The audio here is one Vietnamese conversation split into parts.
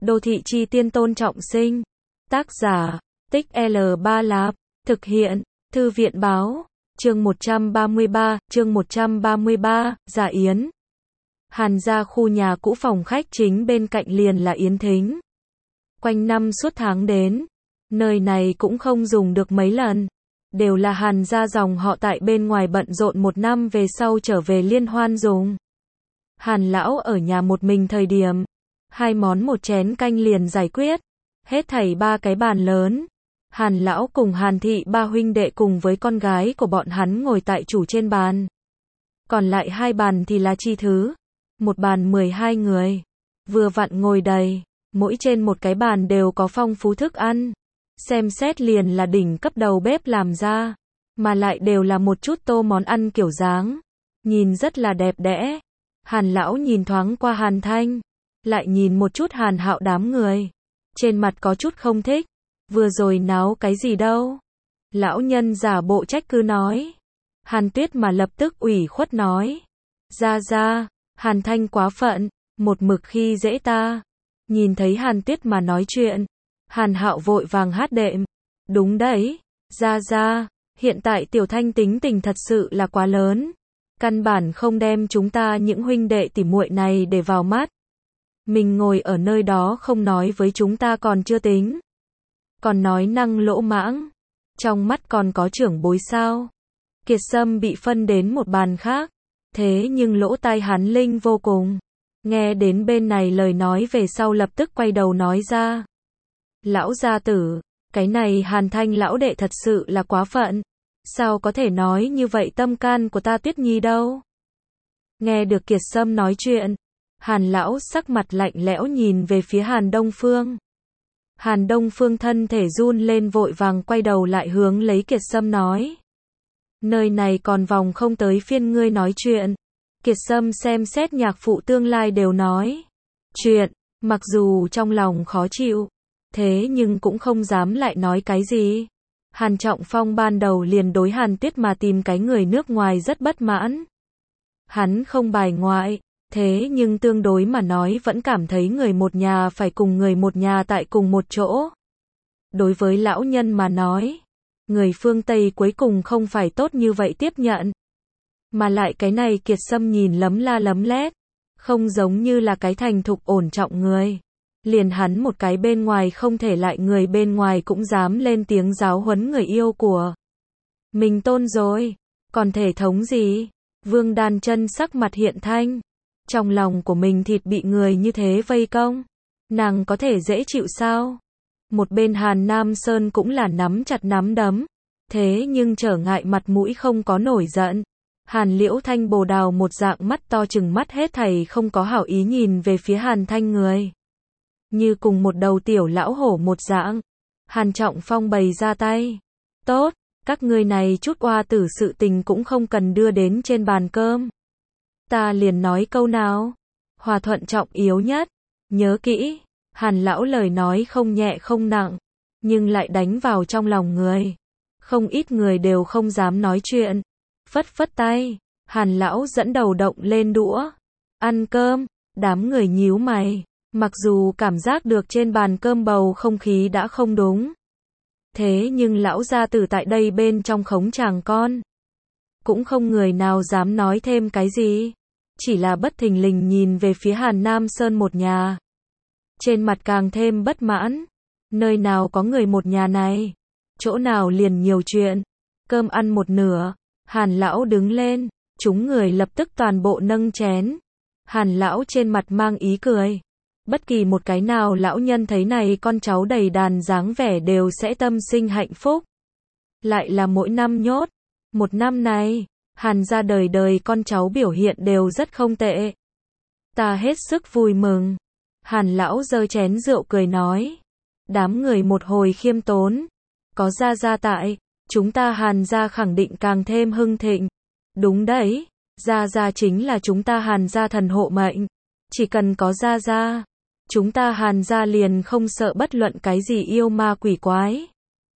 Đô thị chi tiên Tôn Trọng Sinh. Tác giả, Tích L3 Lạp. Thực hiện, Thư viện báo. Chương 133, Dạ Yến. Hàn gia khu nhà cũ, phòng khách chính bên cạnh liền là yến thính. Quanh năm suốt tháng đến, nơi này cũng không dùng được mấy lần. Đều là Hàn gia dòng họ tại bên ngoài bận rộn một năm về sau trở về liên hoan dùng. Hàn lão ở nhà một mình thời điểm, 2 món 1 chén canh liền giải quyết. Hết thảy 3 cái bàn lớn. Hàn lão cùng Hàn thị 3 huynh đệ cùng với con gái của bọn hắn ngồi tại chủ trên bàn. Còn lại 2 bàn thì là chi thứ. Một bàn 12 người. Vừa vặn ngồi đầy. Mỗi trên một cái bàn đều có phong phú thức ăn. Xem xét liền là đỉnh cấp đầu bếp làm ra. Mà lại đều là một chút tô món ăn kiểu dáng. Nhìn rất là đẹp đẽ. Hàn lão nhìn thoáng qua Hàn Thanh. Lại nhìn một chút Hàn Hạo đám người. Trên mặt có chút không thích. Vừa rồi náo cái gì đâu. Lão nhân giả bộ trách cứ nói. Hàn Tuyết mà lập tức ủy khuất nói. Ra, Hàn Thanh quá phận, một mực khi dễ ta. Nhìn thấy Hàn Tuyết mà nói chuyện. Hàn Hạo vội vàng hát đệm. Đúng đấy, ra, hiện tại Tiểu Thanh tính tình thật sự là quá lớn. Căn bản không đem chúng ta những huynh đệ tỉ muội này để vào mắt. Mình ngồi ở nơi đó không nói với chúng ta còn chưa tính. Còn nói năng lỗ mãng. Trong mắt còn có trưởng bối sao. Kiệt Sâm bị phân đến một bàn khác. Thế nhưng lỗ tai hắn linh vô cùng. Nghe đến bên này lời nói về sau lập tức quay đầu nói ra. Lão gia tử, cái này Hàn Thanh lão đệ thật sự là quá phận. Sao có thể nói như vậy tâm can của ta Tuyết Nhi đâu. Nghe được Kiệt Sâm nói chuyện. Hàn lão sắc mặt lạnh lẽo nhìn về phía Hàn Đông Phương. Hàn Đông Phương thân thể run lên vội vàng quay đầu lại hướng lấy Kiệt Sâm nói. Nơi này còn vòng không tới phiên ngươi nói chuyện. Kiệt Sâm xem xét nhạc phụ tương lai đều nói. Chuyện, mặc dù trong lòng khó chịu. Thế nhưng cũng không dám lại nói cái gì. Hàn Trọng Phong ban đầu liền đối Hàn Tuyết mà tìm cái người nước ngoài rất bất mãn. Hắn không bài ngoại. Thế nhưng tương đối mà nói vẫn cảm thấy người một nhà phải cùng người một nhà tại cùng một chỗ. Đối với lão nhân mà nói, người phương Tây cuối cùng không phải tốt như vậy tiếp nhận. Mà lại cái này Kiệt Sâm nhìn lấm la lấm lét, không giống như là cái thành thục ổn trọng người. Liền hắn một cái bên ngoài không thể lại người bên ngoài cũng dám lên tiếng giáo huấn người yêu của mình Tôn rồi, còn thể thống gì? Vương Đan Chân sắc mặt hiện thanh. Trong lòng của mình thịt bị người như thế vây công. Nàng có thể dễ chịu sao? Một bên Hàn Nam Sơn cũng là nắm chặt nắm đấm. Thế nhưng trở ngại mặt mũi không có nổi giận. Hàn Liễu Thanh bồ đào một dạng mắt to chừng mắt hết thảy không có hảo ý nhìn về phía Hàn Thanh người. Như cùng một đầu tiểu lão hổ một dạng. Hàn Trọng Phong bày ra tay. Tốt, các ngươi này chút oa tử sự tình cũng không cần đưa đến trên bàn cơm. Ta liền nói câu nào. Hòa thuận trọng yếu nhất. Nhớ kỹ. Hàn lão lời nói không nhẹ không nặng. Nhưng lại đánh vào trong lòng người. Không ít người đều không dám nói chuyện. Phất phất tay. Hàn lão dẫn đầu động lên đũa. Ăn cơm. Đám người nhíu mày. Mặc dù cảm giác được trên bàn cơm bầu không khí đã không đúng. Thế nhưng lão gia tử tại đây bên trong khống chàng con. Cũng không người nào dám nói thêm cái gì. Chỉ là bất thình lình nhìn về phía Hàn Nam Sơn một nhà. Trên mặt càng thêm bất mãn. Nơi nào có người một nhà này. Chỗ nào liền nhiều chuyện. Cơm ăn một nửa. Hàn lão đứng lên. Chúng người lập tức toàn bộ nâng chén. Hàn lão trên mặt mang ý cười. Bất kỳ một cái nào lão nhân thấy này con cháu đầy đàn dáng vẻ đều sẽ tâm sinh hạnh phúc. Lại là mỗi năm nhốt. Một năm này. Hàn gia đời đời con cháu biểu hiện đều rất không tệ. Ta hết sức vui mừng. Hàn lão giơ chén rượu cười nói. Đám người một hồi khiêm tốn. Có gia gia tại, chúng ta Hàn gia khẳng định càng thêm hưng thịnh. Đúng đấy, gia gia chính là chúng ta Hàn gia thần hộ mệnh. Chỉ cần có gia gia, chúng ta Hàn gia liền không sợ bất luận cái gì yêu ma quỷ quái.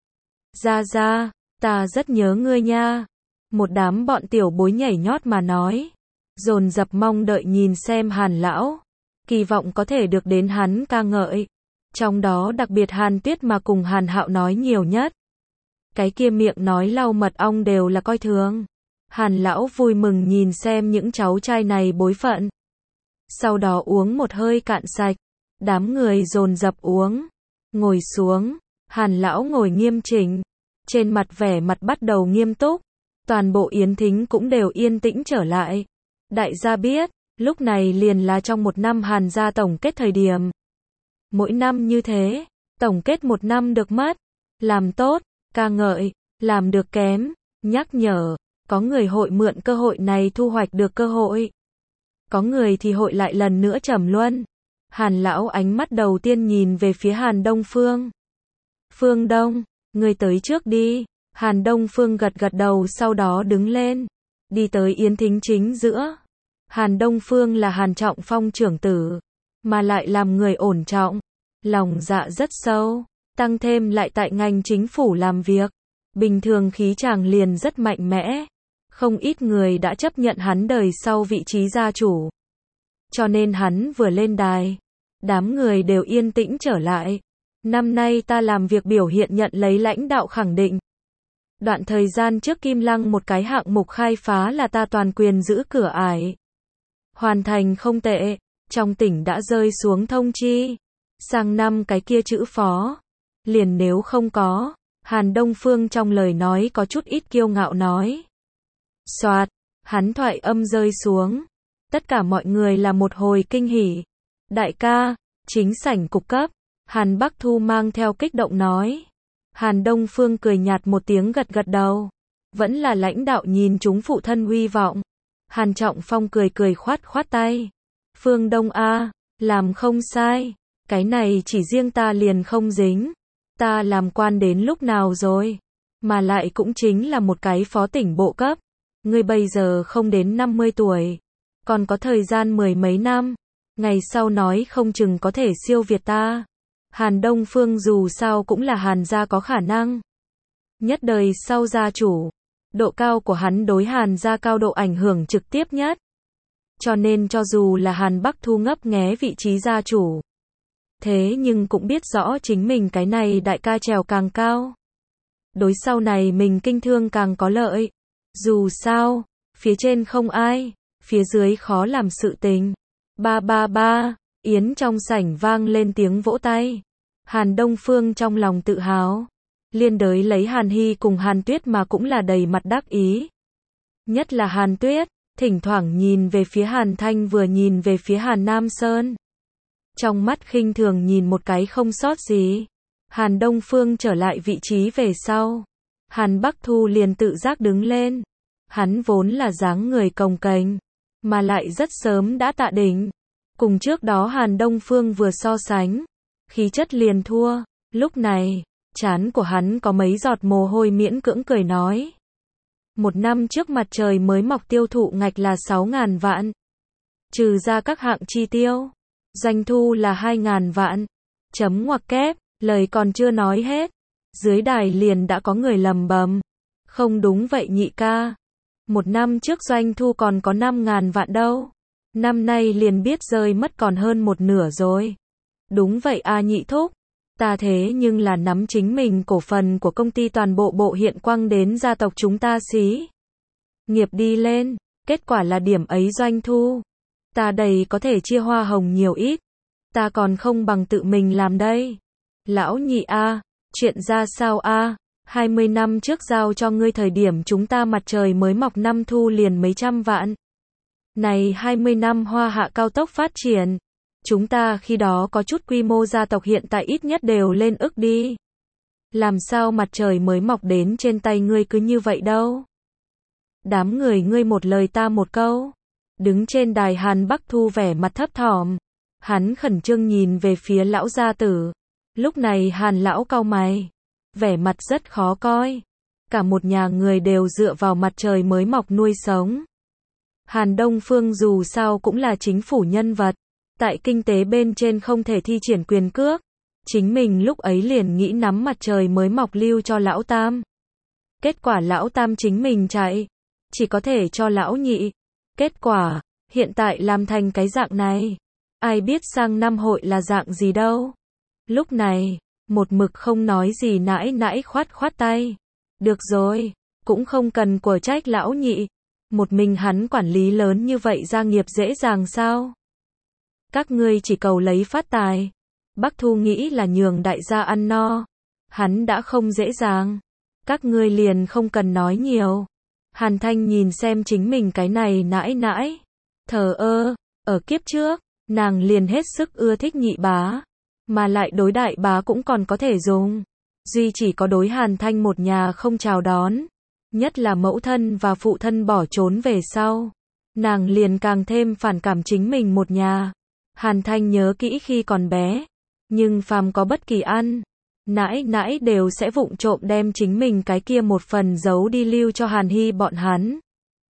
Gia gia, ta rất nhớ ngươi nha. Một đám bọn tiểu bối nhảy nhót mà nói. Dồn dập mong đợi nhìn xem Hàn lão. Kỳ vọng có thể được đến hắn ca ngợi. Trong đó đặc biệt Hàn Tuyết mà cùng Hàn Hạo nói nhiều nhất. Cái kia miệng nói lau mật ong đều là coi thường. Hàn lão vui mừng nhìn xem những cháu trai này bối phận. Sau đó uống một hơi cạn sạch. Đám người dồn dập uống. Ngồi xuống. Hàn lão ngồi nghiêm chỉnh. Trên mặt vẻ mặt bắt đầu nghiêm túc. Toàn bộ yến thính cũng đều yên tĩnh trở lại. Đại gia biết, lúc này liền là trong một năm Hàn gia tổng kết thời điểm. Mỗi năm như thế, tổng kết một năm được mất. Làm tốt, ca ngợi, làm được kém, nhắc nhở. Có người hội mượn cơ hội này thu hoạch được cơ hội. Có người thì hội lại lần nữa trầm luân. Hàn lão ánh mắt đầu tiên nhìn về phía Hàn Đông Phương. Phương Đông, người tới trước đi. Hàn Đông Phương gật gật đầu sau đó đứng lên. Đi tới yến thính chính giữa. Hàn Đông Phương là Hàn Trọng Phong trưởng tử. Mà lại làm người ổn trọng. Lòng dạ rất sâu. Tăng thêm lại tại ngành chính phủ làm việc. Bình thường khí chàng liền rất mạnh mẽ. Không ít người đã chấp nhận hắn đời sau vị trí gia chủ. Cho nên hắn vừa lên đài. Đám người đều yên tĩnh trở lại. Năm nay ta làm việc biểu hiện nhận lấy lãnh đạo khẳng định. Đoạn thời gian trước Kim Lăng một cái hạng mục khai phá là ta toàn quyền giữ cửa ải. Hoàn thành không tệ. Trong tỉnh đã rơi xuống thông chi. Sang năm cái kia chữ phó. Liền nếu không có. Hàn Đông Phương trong lời nói có chút ít kiêu ngạo nói. Soạt, hắn thoại âm rơi xuống. Tất cả mọi người là một hồi kinh hỉ. Đại ca, chính sảnh cục cấp. Hàn Bắc Thu mang theo kích động nói. Hàn Đông Phương cười nhạt một tiếng gật gật đầu. Vẫn là lãnh đạo nhìn chúng phụ thân uy vọng. Hàn Trọng Phong cười cười khoát khoát tay. Phương Đông a, làm không sai. Cái này chỉ riêng ta liền không dính. Ta làm quan đến lúc nào rồi? Mà lại cũng chính là một cái phó tỉnh bộ cấp. Ngươi bây giờ không đến 50 tuổi. Còn có thời gian mười mấy năm. Ngày sau nói không chừng có thể siêu việt ta. Hàn Đông Phương dù sao cũng là Hàn gia có khả năng. Nhất đời sau gia chủ. Độ cao của hắn đối Hàn gia cao độ ảnh hưởng trực tiếp nhất. Cho nên cho dù là Hàn Bắc Thu ngấp nghé vị trí gia chủ. Thế nhưng cũng biết rõ chính mình cái này đại ca trèo càng cao. Đối sau này mình kinh thương càng có lợi. Dù sao, phía trên không ai, phía dưới khó làm sự tình. Ba ba ba, yến trong sảnh vang lên tiếng vỗ tay. Hàn Đông Phương trong lòng tự hào. Liên đới lấy Hàn Hy cùng Hàn Tuyết mà cũng là đầy mặt đắc ý. Nhất là Hàn Tuyết, thỉnh thoảng nhìn về phía Hàn Thanh vừa nhìn về phía Hàn Nam Sơn. Trong mắt khinh thường nhìn một cái không sót gì. Hàn Đông Phương trở lại vị trí về sau. Hàn Bắc Thu liền tự giác đứng lên. Hắn vốn là dáng người cồng kềnh, mà lại rất sớm đã tạ đỉnh. Cùng trước đó Hàn Đông Phương vừa so sánh, khí chất liền thua. Lúc này, trán của hắn có mấy giọt mồ hôi miễn cưỡng cười nói. Một năm trước mặt trời mới mọc tiêu thụ ngạch là 6.000 vạn. Trừ ra các hạng chi tiêu. Doanh thu là 2.000 vạn. Chấm ngoặc kép, lời còn chưa nói hết. Dưới đài liền đã có người lầm bầm. Không đúng vậy nhị ca. Một năm trước doanh thu còn có 5.000 vạn đâu. Năm nay liền biết rơi mất còn hơn một nửa rồi. Đúng vậy a nhị thúc. Ta thế nhưng là nắm chính mình cổ phần của công ty toàn bộ bộ hiện quăng đến gia tộc chúng ta xí. Nghiệp đi lên, kết quả là điểm ấy doanh thu. Ta đầy có thể chia hoa hồng nhiều ít. Ta còn không bằng tự mình làm đây. Lão nhị a, chuyện ra sao a? 20 năm trước giao cho ngươi thời điểm chúng ta mặt trời mới mọc năm thu liền mấy trăm vạn. Này 20 năm hoa hạ cao tốc phát triển. Chúng ta khi đó có chút quy mô gia tộc hiện tại ít nhất đều lên ức đi. Làm sao mặt trời mới mọc đến trên tay ngươi cứ như vậy đâu? Đám người ngươi một lời ta một câu. Đứng trên đài Hàn Bắc Thu vẻ mặt thấp thỏm. Hắn khẩn trương nhìn về phía lão gia tử. Lúc này Hàn lão cau mày. Vẻ mặt rất khó coi. Cả một nhà người đều dựa vào mặt trời mới mọc nuôi sống. Hàn Đông Phương dù sao cũng là chính phủ nhân vật. Tại kinh tế bên trên không thể thi triển quyền cước. Chính mình lúc ấy liền nghĩ nắm mặt trời mới mọc lưu cho lão tam. Kết quả lão tam chính mình chạy. Chỉ có thể cho lão nhị. Kết quả, hiện tại làm thành cái dạng này. Ai biết sang năm hội là dạng gì đâu. Lúc này, một mực không nói gì nãi nãi khoát khoát tay. Được rồi, cũng không cần của trách lão nhị. Một mình hắn quản lý lớn như vậy gia nghiệp dễ dàng sao? Các ngươi chỉ cầu lấy phát tài. Bắc Thu nghĩ là nhường đại gia ăn no. Hắn đã không dễ dàng. Các ngươi liền không cần nói nhiều. Hàn Thanh nhìn xem chính mình cái này nãi nãi. Thờ ơ, ở kiếp trước, nàng liền hết sức ưa thích nhị bá. Mà lại đối đại bá cũng còn có thể dùng. Duy chỉ có đối Hàn Thanh một nhà không chào đón. Nhất là mẫu thân và phụ thân bỏ trốn về sau. Nàng liền càng thêm phản cảm chính mình một nhà. Hàn Thanh nhớ kỹ khi còn bé. Nhưng phàm có bất kỳ ăn, nãi nãi đều sẽ vụng trộm đem chính mình cái kia một phần giấu đi lưu cho Hàn Hy bọn hắn.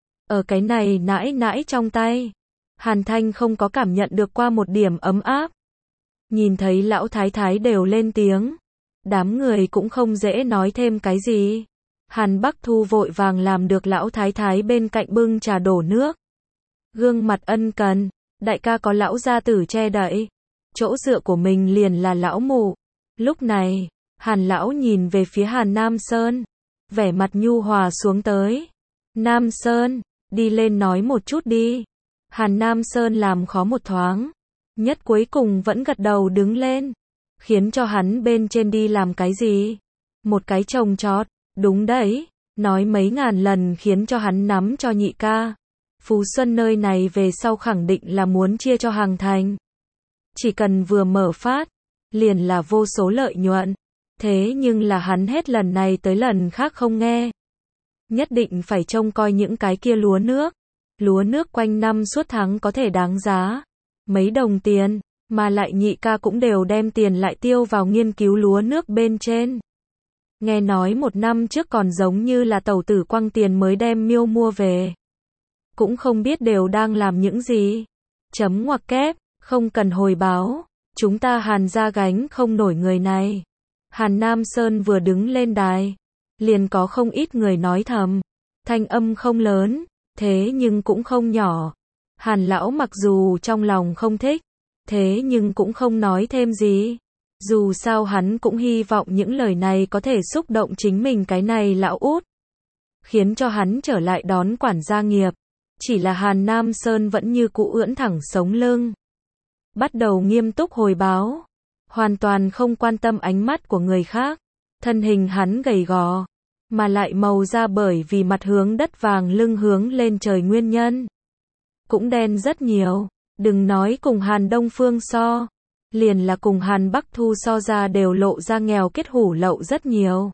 Ở cái này nãi nãi trong tay, Hàn Thanh không có cảm nhận được qua một điểm ấm áp. Nhìn thấy lão thái thái đều lên tiếng, đám người cũng không dễ nói thêm cái gì. Hàn Bắc Thu vội vàng làm được lão thái thái bên cạnh bưng trà đổ nước. Gương mặt ân cần, đại ca có lão gia tử che đậy. Chỗ dựa của mình liền là lão mụ. Lúc này, Hàn lão nhìn về phía Hàn Nam Sơn, vẻ mặt nhu hòa xuống tới. Nam Sơn, đi lên nói một chút đi. Hàn Nam Sơn làm khó một thoáng, nhất cuối cùng vẫn gật đầu đứng lên, khiến cho hắn bên trên đi làm cái gì? Một cái trồng trọt, đúng đấy, nói mấy ngàn lần khiến cho hắn nắm cho nhị ca. Phú Xuân nơi này về sau khẳng định là muốn chia cho Hàng Thành. Chỉ cần vừa mở phát, liền là vô số lợi nhuận. Thế nhưng là hắn hết lần này tới lần khác không nghe. Nhất định phải trông coi những cái kia lúa nước. Lúa nước quanh năm suốt tháng có thể đáng giá mấy đồng tiền, mà lại nhị ca cũng đều đem tiền lại tiêu vào nghiên cứu lúa nước bên trên. Nghe nói một năm trước còn giống như là tẩu tử quăng tiền mới đem miêu mua về. Cũng không biết đều đang làm những gì. Chấm ngoặc kép. Không cần hồi báo, chúng ta Hàn gia gánh không nổi người này. Hàn Nam Sơn vừa đứng lên đài, liền có không ít người nói thầm. Thanh âm không lớn, thế nhưng cũng không nhỏ. Hàn lão mặc dù trong lòng không thích, thế nhưng cũng không nói thêm gì. Dù sao hắn cũng hy vọng những lời này có thể xúc động chính mình cái này lão út, khiến cho hắn trở lại đón quản gia nghiệp. Chỉ là Hàn Nam Sơn vẫn như cũ ưỡn thẳng sống lưng. Bắt đầu nghiêm túc hồi báo, hoàn toàn không quan tâm ánh mắt của người khác. Thân hình hắn gầy gò, mà lại màu da bởi vì mặt hướng đất vàng lưng hướng lên trời nguyên nhân cũng đen rất nhiều. Đừng nói cùng Hàn Đông Phương so, liền là cùng Hàn Bắc Thu so ra đều lộ ra nghèo kết hủ lậu rất nhiều.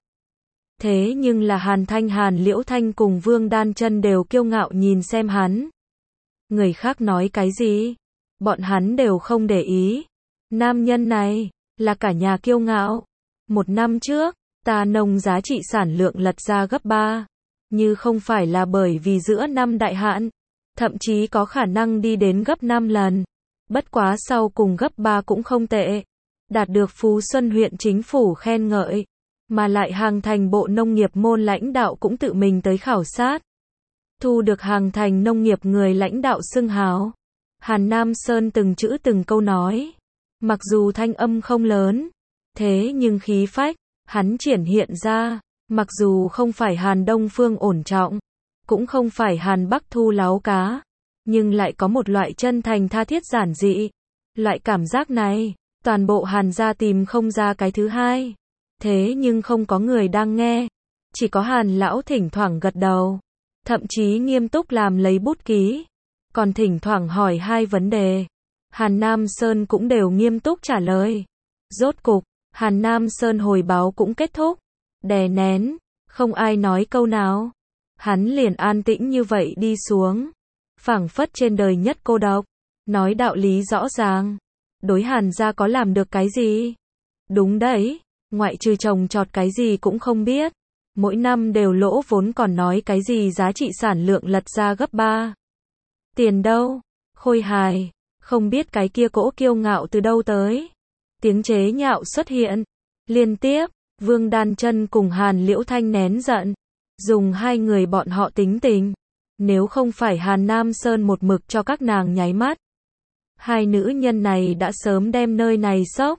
Thế nhưng là Hàn Thanh, Hàn Liễu Thanh cùng Vương Đan Chân đều kiêu ngạo nhìn xem hắn. Người khác nói cái gì, bọn hắn đều không để ý. Nam nhân này, là cả nhà kiêu ngạo. Một năm trước, ta nông giá trị sản lượng lật ra gấp 3. Như không phải là bởi vì giữa năm đại hạn, thậm chí có khả năng đi đến gấp 5 lần. Bất quá sau cùng gấp 3 cũng không tệ. Đạt được Phú Xuân huyện chính phủ khen ngợi. Mà lại Hàng Thành Bộ Nông nghiệp môn lãnh đạo cũng tự mình tới khảo sát. Thu được Hàng Thành nông nghiệp người lãnh đạo xưng hào. Hàn Nam Sơn từng chữ từng câu nói. Mặc dù thanh âm không lớn, thế nhưng khí phách, hắn triển hiện ra. Mặc dù không phải Hàn Đông Phương ổn trọng, cũng không phải Hàn Bắc Thu láo cá, nhưng lại có một loại chân thành tha thiết giản dị. Loại cảm giác này, toàn bộ Hàn gia tìm không ra cái thứ hai. Thế nhưng không có người đang nghe. Chỉ có Hàn lão thỉnh thoảng gật đầu. Thậm chí nghiêm túc làm lấy bút ký. Còn thỉnh thoảng hỏi hai vấn đề. Hàn Nam Sơn cũng đều nghiêm túc trả lời. Rốt cục, Hàn Nam Sơn hồi báo cũng kết thúc. Đè nén, không ai nói câu nào. Hắn liền an tĩnh như vậy đi xuống. Phảng phất trên đời nhất cô độc. Nói đạo lý rõ ràng. Đối Hàn gia có làm được cái gì? Đúng đấy, ngoại trừ trồng trọt cái gì cũng không biết. Mỗi năm đều lỗ vốn còn nói cái gì giá trị sản lượng lật ra gấp 3. Tiền đâu? Khôi hài, không biết cái kia cỗ kiêu ngạo từ đâu tới. Tiếng chế nhạo xuất hiện. Liên tiếp, Vương Đan Chân cùng Hàn Liễu Thanh nén giận. Dùng hai người bọn họ tính tình. Nếu không phải Hàn Nam Sơn một mực cho các nàng nháy mắt, hai nữ nhân này đã sớm đem nơi này sốc.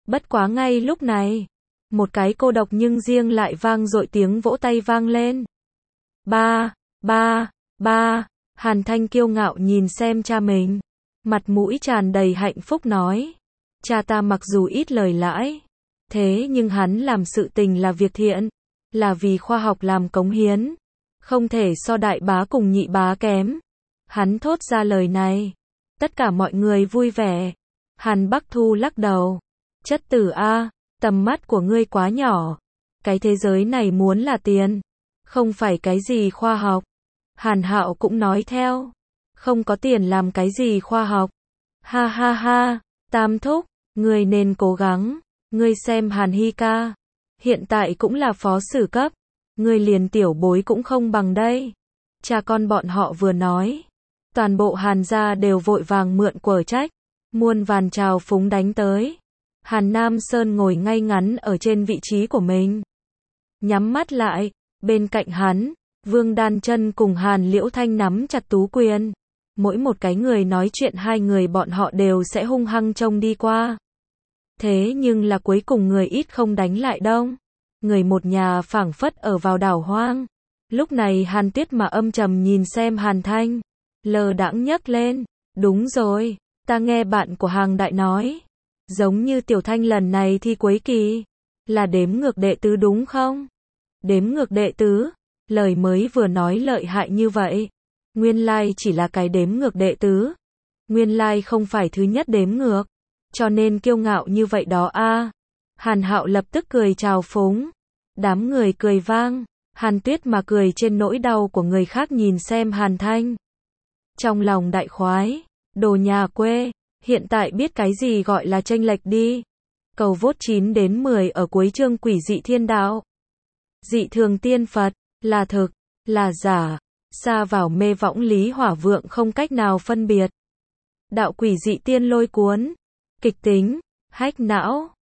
Bất quá ngay lúc này, một cái cô độc nhưng riêng lại vang dội tiếng vỗ tay vang lên. Ba, ba, ba, Hàn Thanh kiêu ngạo nhìn xem cha mình, mặt mũi tràn đầy hạnh phúc nói. Cha ta mặc dù ít lời lãi, thế nhưng hắn làm sự tình là việc thiện, là vì khoa học làm cống hiến, không thể so đại bá cùng nhị bá kém. Hắn thốt ra lời này, tất cả mọi người vui vẻ. Hàn Bắc Thu lắc đầu. Chất tử a, tầm mắt của ngươi quá nhỏ. Cái thế giới này muốn là tiền, không phải cái gì khoa học. Hàn Hạo cũng nói theo. Không có tiền làm cái gì khoa học. Ha ha ha, Tam thúc, ngươi nên cố gắng. Ngươi xem Hàn Hy ca, hiện tại cũng là phó sử cấp. Ngươi liền tiểu bối cũng không bằng đây. Cha con bọn họ vừa nói, toàn bộ Hàn gia đều vội vàng mượn quở trách, muôn vàn trào phúng đánh tới. Hàn Nam Sơn ngồi ngay ngắn ở trên vị trí của mình, nhắm mắt lại, bên cạnh hắn, Vương Đan Chân cùng Hàn Liễu Thanh nắm chặt tú quyền. Mỗi một cái người nói chuyện hai người bọn họ đều sẽ hung hăng trông đi qua. Thế nhưng là cuối cùng người ít không đánh lại đông. Người một nhà phảng phất ở vào đảo hoang. Lúc này Hàn Tuyết mà âm trầm nhìn xem Hàn Thanh, lờ đãng nhấc lên. Đúng rồi, ta nghe bạn của Hàng Đại nói, giống như Tiểu Thanh lần này thi cuối kỳ, là đếm ngược đệ tứ đúng không? Đếm ngược đệ tứ, lời mới vừa nói lợi hại như vậy. Nguyên lai chỉ là cái đếm ngược đệ tứ. Nguyên lai không phải thứ nhất đếm ngược. Cho nên kiêu ngạo như vậy đó a. Hàn Hạo lập tức cười chào phúng. Đám người cười vang. Hàn Tuyết mà cười trên nỗi đau của người khác nhìn xem Hàn Thanh. Trong lòng đại khoái. Đồ nhà quê. Hiện tại biết cái gì gọi là chênh lệch đi. Cầu vote 9 đến 10 ở cuối chương Quỷ Dị Thiên Đạo. Dị thường tiên Phật. Là thực. Là giả. Xa vào mê võng Lý Hỏa Vượng không cách nào phân biệt. Đạo Quỷ Dị Tiên Lôi Cuốn. Kịch tính. Hách não.